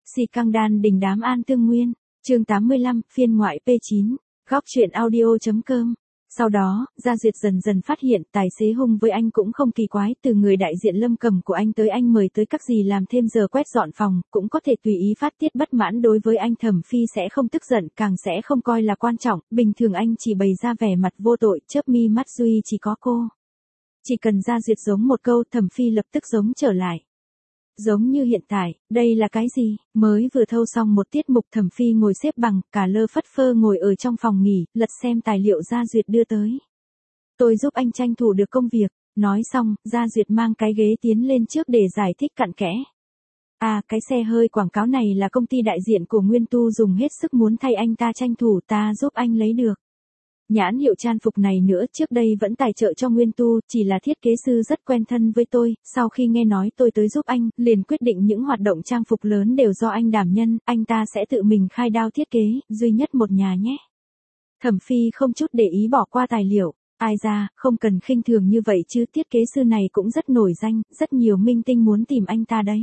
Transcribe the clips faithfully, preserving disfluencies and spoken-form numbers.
Si căng đan đình đám an tương nguyên, chương tám mươi lăm, phiên ngoại P chín, góc truyện audio.com. Sau đó, Gia Duyệt dần dần phát hiện tài xế hung với anh cũng không kỳ quái, từ người đại diện Lâm Cầm của anh tới anh mời tới các gì làm thêm giờ quét dọn phòng, cũng có thể tùy ý phát tiết bất mãn đối với anh. Thẩm Phi sẽ không tức giận, càng sẽ không coi là quan trọng, bình thường anh chỉ bày ra vẻ mặt vô tội, chớp mi mắt duy chỉ có cô. Chỉ cần Gia Duyệt giống một câu, Thẩm Phi lập tức giống trở lại. Giống như hiện tại, đây là cái gì? Mới vừa thâu xong một tiết mục, Thẩm Phi ngồi xếp bằng, cả lơ phất phơ ngồi ở trong phòng nghỉ, lật xem tài liệu Gia Duyệt đưa tới. Tôi giúp anh tranh thủ được công việc. Nói xong, Gia Duyệt mang cái ghế tiến lên trước để giải thích cặn kẽ. À, cái xe hơi quảng cáo này là công ty đại diện của Nguyên Tu dùng hết sức muốn thay anh ta tranh thủ, ta giúp anh lấy được. Nhãn hiệu trang phục này nữa, trước đây vẫn tài trợ cho Nguyên Tu, chỉ là thiết kế sư rất quen thân với tôi, sau khi nghe nói tôi tới giúp anh, liền quyết định những hoạt động trang phục lớn đều do anh đảm nhân, anh ta sẽ tự mình khai đao thiết kế, duy nhất một nhà nhé. Thẩm Phi không chút để ý bỏ qua tài liệu, ai ra, không cần khinh thường như vậy chứ, thiết kế sư này cũng rất nổi danh, rất nhiều minh tinh muốn tìm anh ta đấy.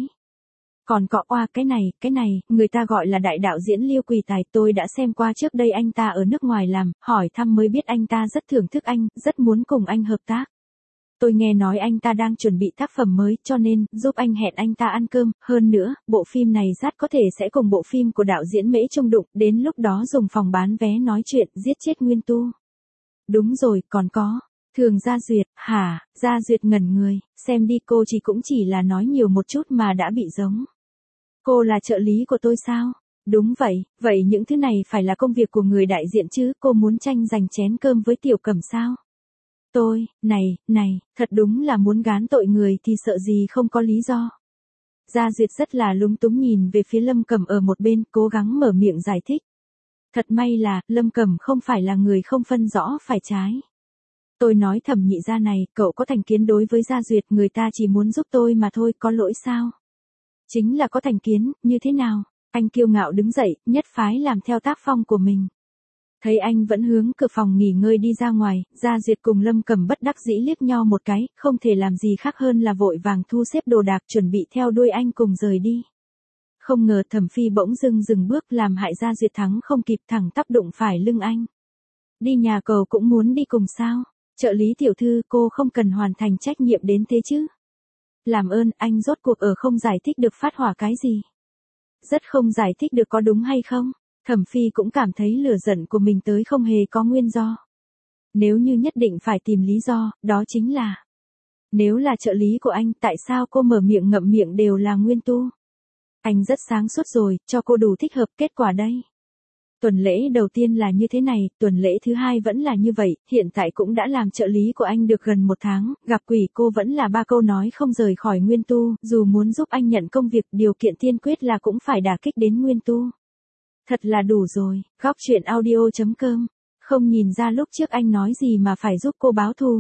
Còn cọ oa cái này, cái này, người ta gọi là đại đạo diễn Liêu Quỳ Tài, tôi đã xem qua trước đây anh ta ở nước ngoài làm, hỏi thăm mới biết anh ta rất thưởng thức anh, rất muốn cùng anh hợp tác. Tôi nghe nói anh ta đang chuẩn bị tác phẩm mới, cho nên, giúp anh hẹn anh ta ăn cơm, hơn nữa, bộ phim này rất có thể sẽ cùng bộ phim của đạo diễn Mễ Trung đụng, đến lúc đó dùng phòng bán vé nói chuyện, giết chết Nguyên Tu. Đúng rồi, còn có. Thường Gia Duyệt, hả, Gia Duyệt ngẩn người, xem đi cô chỉ cũng chỉ là nói nhiều một chút mà đã bị giống. Cô là trợ lý của tôi sao? Đúng vậy, vậy những thứ này phải là công việc của người đại diện chứ, cô muốn tranh giành chén cơm với Tiểu Cẩm sao? Tôi, này, này, thật đúng là muốn gán tội người thì sợ gì không có lý do. Gia Duyệt rất là lúng túng nhìn về phía Lâm Cẩm ở một bên, cố gắng mở miệng giải thích. Thật may là, Lâm Cẩm không phải là người không phân rõ phải trái. Tôi nói Thẩm nhị gia này, cậu có thành kiến đối với Gia Duyệt, người ta chỉ muốn giúp tôi mà thôi, có lỗi sao? Chính là có thành kiến, như thế nào? Anh kiêu ngạo đứng dậy, nhất phái làm theo tác phong của mình. Thấy anh vẫn hướng cửa phòng nghỉ ngơi đi ra ngoài, Gia Duyệt cùng Lâm Cẩm bất đắc dĩ liếc nhau một cái, không thể làm gì khác hơn là vội vàng thu xếp đồ đạc chuẩn bị theo đuôi anh cùng rời đi. Không ngờ Thẩm Phi bỗng dưng dừng bước làm hại Gia Duyệt thắng không kịp thẳng tắp đụng phải lưng anh. Đi nhà cầu cũng muốn đi cùng sao? Trợ lý tiểu thư, cô không cần hoàn thành trách nhiệm đến thế chứ? Làm ơn, anh rốt cuộc ở không giải thích được phát hỏa cái gì? Rất không giải thích được có đúng hay không? Thẩm Phi cũng cảm thấy lửa giận của mình tới không hề có nguyên do. Nếu như nhất định phải tìm lý do, đó chính là... Nếu là trợ lý của anh, tại sao cô mở miệng ngậm miệng đều là Nguyên Tu? Anh rất sáng suốt rồi, cho cô đủ thích hợp, kết quả đây. Tuần lễ đầu tiên là như thế này, tuần lễ thứ hai vẫn là như vậy, hiện tại cũng đã làm trợ lý của anh được gần một tháng, gặp quỷ cô vẫn là ba câu nói không rời khỏi Nguyên Tu, dù muốn giúp anh nhận công việc, điều kiện tiên quyết là cũng phải đả kích đến Nguyên Tu. Thật là đủ rồi, góc truyện audio.com, không nhìn ra lúc trước anh nói gì mà phải giúp cô báo thù.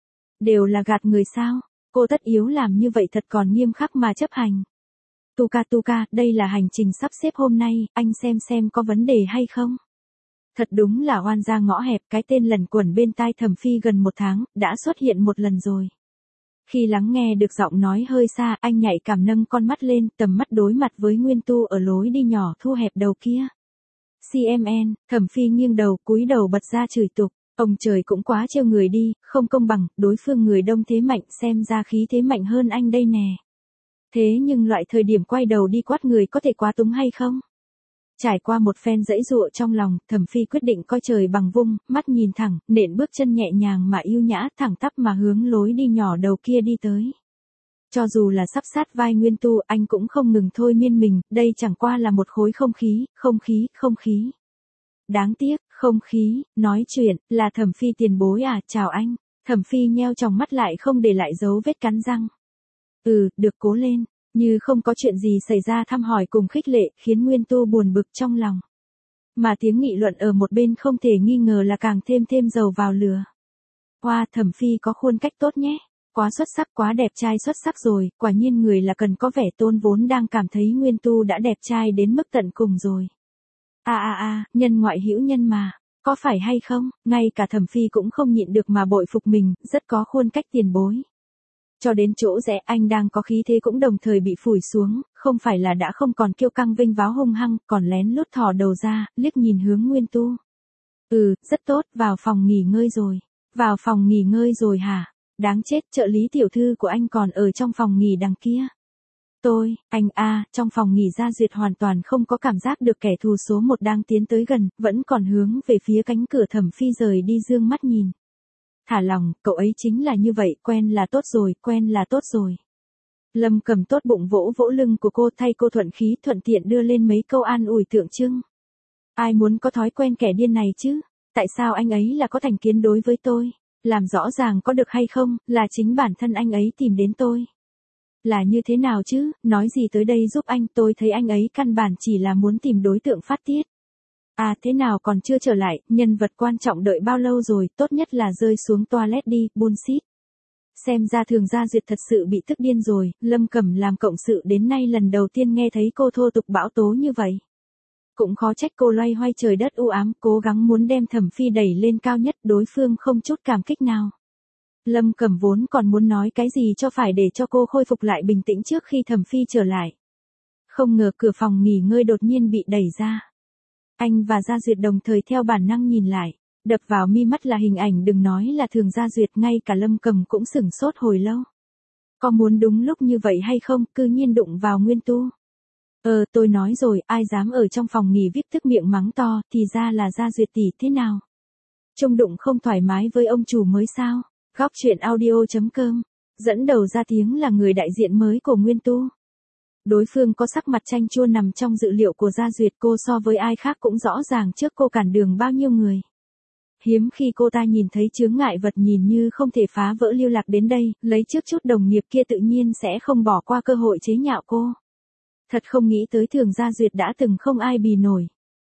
Đều là gạt người sao, cô tất yếu làm như vậy thật còn nghiêm khắc mà chấp hành. Tuka Tuka, đây là hành trình sắp xếp hôm nay, anh xem xem có vấn đề hay không? Thật đúng là oan gia ngõ hẹp, cái tên lần quẩn bên tai Thẩm Phi gần một tháng, đã xuất hiện một lần rồi. Khi lắng nghe được giọng nói hơi xa, anh nhạy cảm nâng con mắt lên, tầm mắt đối mặt với Nguyên Tu ở lối đi nhỏ thu hẹp đầu kia. xê em en, Thẩm Phi nghiêng đầu, cúi đầu bật ra chửi tục. Ông trời cũng quá trêu người đi, không công bằng, đối phương người đông thế mạnh, xem ra khí thế mạnh hơn anh đây nè. Thế nhưng loại thời điểm quay đầu đi quát người có thể quá túng hay không? Trải qua một phen dãy dụa trong lòng, Thẩm Phi quyết định coi trời bằng vung, mắt nhìn thẳng, nện bước chân nhẹ nhàng mà yêu nhã, thẳng tắp mà hướng lối đi nhỏ đầu kia đi tới. Cho dù là sắp sát vai Nguyên Tu, anh cũng không ngừng thôi miên mình, đây chẳng qua là một khối không khí, không khí, không khí. Đáng tiếc, không khí, nói chuyện, là Thẩm Phi tiền bối à, chào anh. Thẩm Phi nheo tròng mắt lại không để lại dấu vết cắn răng. Ừ, được, cố lên, như không có chuyện gì xảy ra thăm hỏi cùng khích lệ, khiến Nguyên Tu buồn bực trong lòng. Mà tiếng nghị luận ở một bên không thể nghi ngờ là càng thêm thêm dầu vào lửa. Hoa, Thẩm Phi có khuôn cách tốt nhé, quá xuất sắc, quá đẹp trai xuất sắc rồi, quả nhiên người là cần có vẻ tôn vốn đang cảm thấy Nguyên Tu đã đẹp trai đến mức tận cùng rồi. À à à, nhân ngoại hữu nhân mà, có phải hay không, ngay cả Thẩm Phi cũng không nhịn được mà bội phục mình, rất có khuôn cách tiền bối. Cho đến chỗ rẽ anh đang có khí thế cũng đồng thời bị phủi xuống, không phải là đã không còn kiêu căng vinh váo hung hăng, còn lén lút thò đầu ra, liếc nhìn hướng Nguyên Tu. Ừ, rất tốt, vào phòng nghỉ ngơi rồi. Vào phòng nghỉ ngơi rồi hả? Đáng chết, trợ lý tiểu thư của anh còn ở trong phòng nghỉ đằng kia. Tôi, anh a, trong phòng nghỉ Gia Duyệt hoàn toàn không có cảm giác được kẻ thù số một đang tiến tới gần, vẫn còn hướng về phía cánh cửa Thẩm Phi rời đi dương mắt nhìn. Thả lòng, cậu ấy chính là như vậy, quen là tốt rồi, quen là tốt rồi. Lâm Cầm tốt bụng vỗ vỗ lưng của cô thay cô thuận khí thuận tiện đưa lên mấy câu an ủi tượng trưng. Ai muốn có thói quen kẻ điên này chứ? Tại sao anh ấy là có thành kiến đối với tôi? Làm rõ ràng có được hay không, là chính bản thân anh ấy tìm đến tôi. Là như thế nào chứ, nói gì tới đây giúp anh, tôi thấy anh ấy căn bản chỉ là muốn tìm đối tượng phát tiết. À thế nào còn chưa trở lại, nhân vật quan trọng đợi bao lâu rồi, tốt nhất là rơi xuống toilet đi, bullshit. Xem ra Thường Gia Duyệt thật sự bị tức điên rồi, Lâm Cẩm làm cộng sự đến nay lần đầu tiên nghe thấy cô thô tục bão tố như vậy. Cũng khó trách cô loay hoay trời đất u ám, cố gắng muốn đem Thẩm Phi đẩy lên cao nhất, đối phương không chút cảm kích nào. Lâm Cẩm vốn còn muốn nói cái gì cho phải để cho cô khôi phục lại bình tĩnh trước khi Thẩm Phi trở lại. Không ngờ cửa phòng nghỉ ngơi đột nhiên bị đẩy ra. Anh và Gia Duyệt đồng thời theo bản năng nhìn lại, đập vào mi mắt là hình ảnh đừng nói là Thường Gia Duyệt, ngay cả Lâm Cẩm cũng sửng sốt hồi lâu. Có muốn đúng lúc như vậy hay không, cư nhiên đụng vào Nguyên Tu. Ờ tôi nói rồi, ai dám ở trong phòng nghỉ vi ai pi tức miệng mắng to, thì ra là Gia Duyệt tỷ thế nào. Trông đụng không thoải mái với ông chủ mới sao. Góc chuyện audio chấm com, dẫn đầu ra tiếng là người đại diện mới của Nguyên Tu. Đối phương có sắc mặt chanh chua nằm trong dự liệu của Gia Duyệt, cô so với ai khác cũng rõ ràng trước cô cản đường bao nhiêu người. Hiếm khi cô ta nhìn thấy chướng ngại vật nhìn như không thể phá vỡ lưu lạc đến đây, lấy trước chút đồng nghiệp kia tự nhiên sẽ không bỏ qua cơ hội chế nhạo cô. Thật không nghĩ tới Thường Gia Duyệt đã từng không ai bì nổi.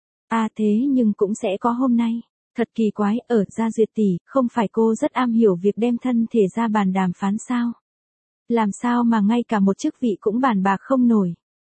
À thế nhưng cũng sẽ có hôm nay. Thật kỳ quái, ở Gia Duyệt tỷ, không phải cô rất am hiểu việc đem thân thể ra bàn đàm phán sao? Làm sao mà ngay cả một chức vị cũng bàn bạc không nổi?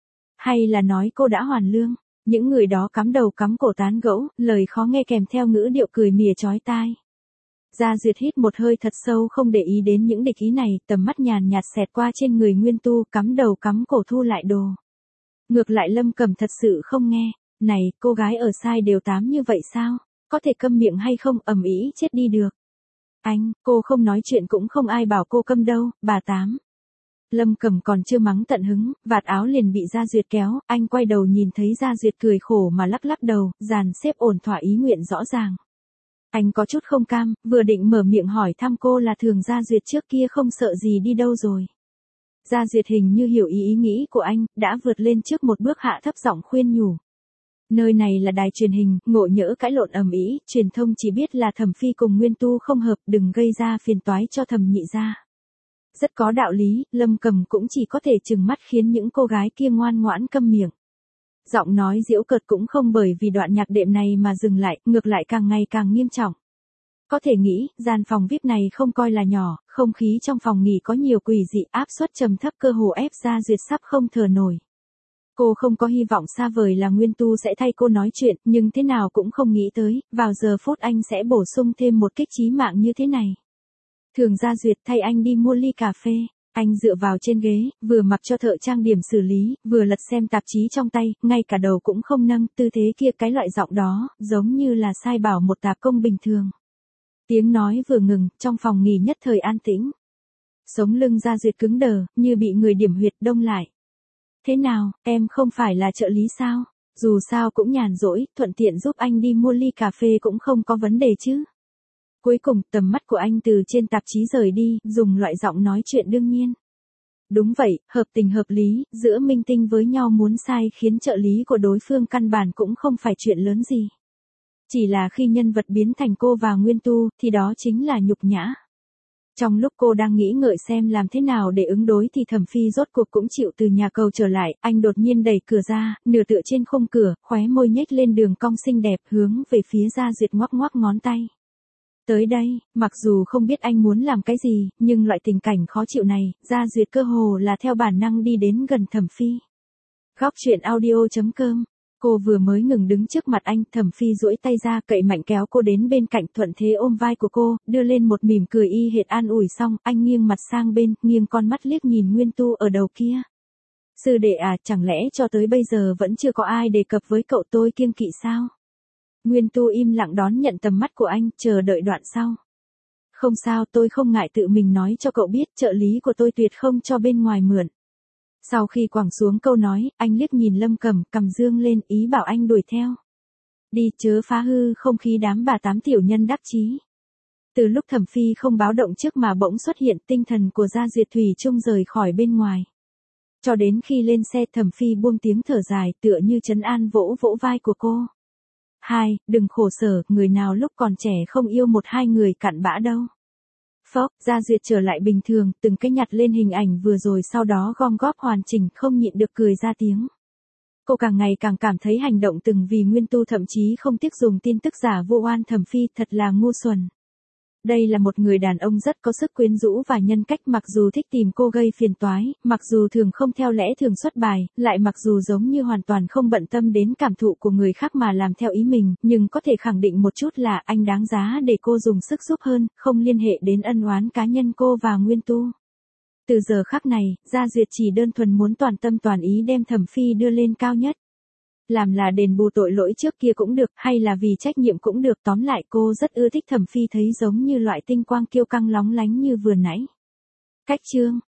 Hay là nói cô đã hoàn lương? Những người đó cắm đầu cắm cổ tán gẫu, lời khó nghe kèm theo ngữ điệu cười mỉa chói tai. Gia Duyệt hít một hơi thật sâu không để ý đến những địch ý này, tầm mắt nhàn nhạt xẹt qua trên người Nguyên Tu, cắm đầu cắm cổ thu lại đồ. Ngược lại Lâm Cẩm thật sự không nghe, này, cô gái ở sai đều tám như vậy sao? Có thể câm miệng hay không, ầm ĩ chết đi được. Anh, cô không nói chuyện cũng không ai bảo cô câm đâu, bà tám. Lâm Cẩm còn chưa mắng tận hứng, vạt áo liền bị Gia Duyệt kéo, anh quay đầu nhìn thấy Gia Duyệt cười khổ mà lắc lắc đầu, dàn xếp ổn thỏa ý nguyện rõ ràng. Anh có chút không cam, vừa định mở miệng hỏi thăm cô là Thường Gia Duyệt trước kia không sợ gì đi đâu rồi. Gia Duyệt hình như hiểu ý ý nghĩ của anh, đã vượt lên trước một bước hạ thấp giọng khuyên nhủ. Nơi này là đài truyền hình, ngộ nhỡ cãi lộn ầm ĩ, truyền thông chỉ biết là Thẩm Phi cùng Nguyên Tu không hợp, đừng gây ra phiền toái cho Thẩm nhị gia. Rất có đạo lý, Lâm Cẩm cũng chỉ có thể trừng mắt khiến những cô gái kia ngoan ngoãn câm miệng. Giọng nói giễu cợt cũng không bởi vì đoạn nhạc đệm này mà dừng lại, ngược lại càng ngày càng nghiêm trọng. Có thể nghĩ, gian phòng vi ai pi này không coi là nhỏ, không khí trong phòng nghỉ có nhiều quỷ dị, áp suất trầm thấp cơ hồ ép Gia Duyệt sắp không thở nổi. Cô không có hy vọng xa vời là Nguyên Tu sẽ thay cô nói chuyện, nhưng thế nào cũng không nghĩ tới, vào giờ phút anh sẽ bổ sung thêm một kích chí mạng như thế này. Thường Gia Duyệt thay anh đi mua ly cà phê, anh dựa vào trên ghế, vừa mặc cho thợ trang điểm xử lý, vừa lật xem tạp chí trong tay, ngay cả đầu cũng không nâng, tư thế kia cái loại giọng đó, giống như là sai bảo một tạp công bình thường. Tiếng nói vừa ngừng, trong phòng nghỉ nhất thời an tĩnh. Sống lưng Gia Duyệt cứng đờ, như bị người điểm huyệt đông lại. Thế nào, em không phải là trợ lý sao? Dù sao cũng nhàn rỗi, thuận tiện giúp anh đi mua ly cà phê cũng không có vấn đề chứ. Cuối cùng, tầm mắt của anh từ trên tạp chí rời đi, dùng loại giọng nói chuyện đương nhiên. Đúng vậy, hợp tình hợp lý, giữa minh tinh với nhau muốn sai khiến trợ lý của đối phương căn bản cũng không phải chuyện lớn gì. Chỉ là khi nhân vật biến thành cô và Nguyên Tu, thì đó chính là nhục nhã. Trong lúc cô đang nghĩ ngợi xem làm thế nào để ứng đối thì Thẩm Phi rốt cuộc cũng chịu từ nhà cầu trở lại, anh đột nhiên đẩy cửa ra, nửa tựa trên khung cửa, khóe môi nhếch lên đường cong xinh đẹp hướng về phía Gia Duyệt ngoắc ngoắc ngón tay. Tới đây, mặc dù không biết anh muốn làm cái gì, nhưng loại tình cảnh khó chịu này, Gia Duyệt cơ hồ là theo bản năng đi đến gần Thẩm Phi. Góc chuyện audio chấm com. Cô vừa mới ngừng đứng trước mặt anh, Thẩm Phi duỗi tay ra cậy mạnh kéo cô đến bên cạnh, thuận thế ôm vai của cô, đưa lên một mỉm cười y hệt an ủi xong, anh nghiêng mặt sang bên, nghiêng con mắt liếc nhìn Nguyên Tu ở đầu kia. Sư đệ à, chẳng lẽ cho tới bây giờ vẫn chưa có ai đề cập với cậu tôi kiêng kỵ sao? Nguyên Tu im lặng đón nhận tầm mắt của anh, chờ đợi đoạn sau. Không sao, tôi không ngại tự mình nói cho cậu biết, trợ lý của tôi tuyệt không cho bên ngoài mượn. Sau khi quẳng xuống câu nói, anh liếc nhìn Lâm Cẩm, cầm dương lên, ý bảo anh đuổi theo. Đi, chớ phá hư không khí đám bà tám tiểu nhân đắc chí. Từ lúc Thẩm Phi không báo động trước mà bỗng xuất hiện, tinh thần của Gia Duyệt thủy chung rời khỏi bên ngoài. Cho đến khi lên xe, Thẩm Phi buông tiếng thở dài, tựa như trấn an vỗ vỗ vai của cô. Hai, đừng khổ sở, người nào lúc còn trẻ không yêu một hai người cặn bã đâu. Phốc, Gia Duyệt trở lại bình thường, từng cái nhặt lên hình ảnh vừa rồi sau đó gom góp hoàn chỉnh, không nhịn được cười ra tiếng. Cô càng ngày càng cảm thấy hành động từng vì Nguyên Tu thậm chí không tiếc dùng tin tức giả vu oan Thẩm Phi thật là ngu xuẩn. Đây là một người đàn ông rất có sức quyến rũ và nhân cách, mặc dù thích tìm cô gây phiền toái, mặc dù thường không theo lẽ thường xuất bài, lại mặc dù giống như hoàn toàn không bận tâm đến cảm thụ của người khác mà làm theo ý mình, nhưng có thể khẳng định một chút là anh đáng giá để cô dùng sức giúp hơn, không liên hệ đến ân oán cá nhân cô và Nguyên Tu. Từ giờ khắc này, Gia Duyệt chỉ đơn thuần muốn toàn tâm toàn ý đem Thẩm Phi đưa lên cao nhất. Làm là đền bù tội lỗi trước kia cũng được, hay là vì trách nhiệm cũng được, tóm lại cô rất ưa thích Thẩm Phi thấy giống như loại tinh quang kiêu căng lóng lánh như vừa nãy. Cách chương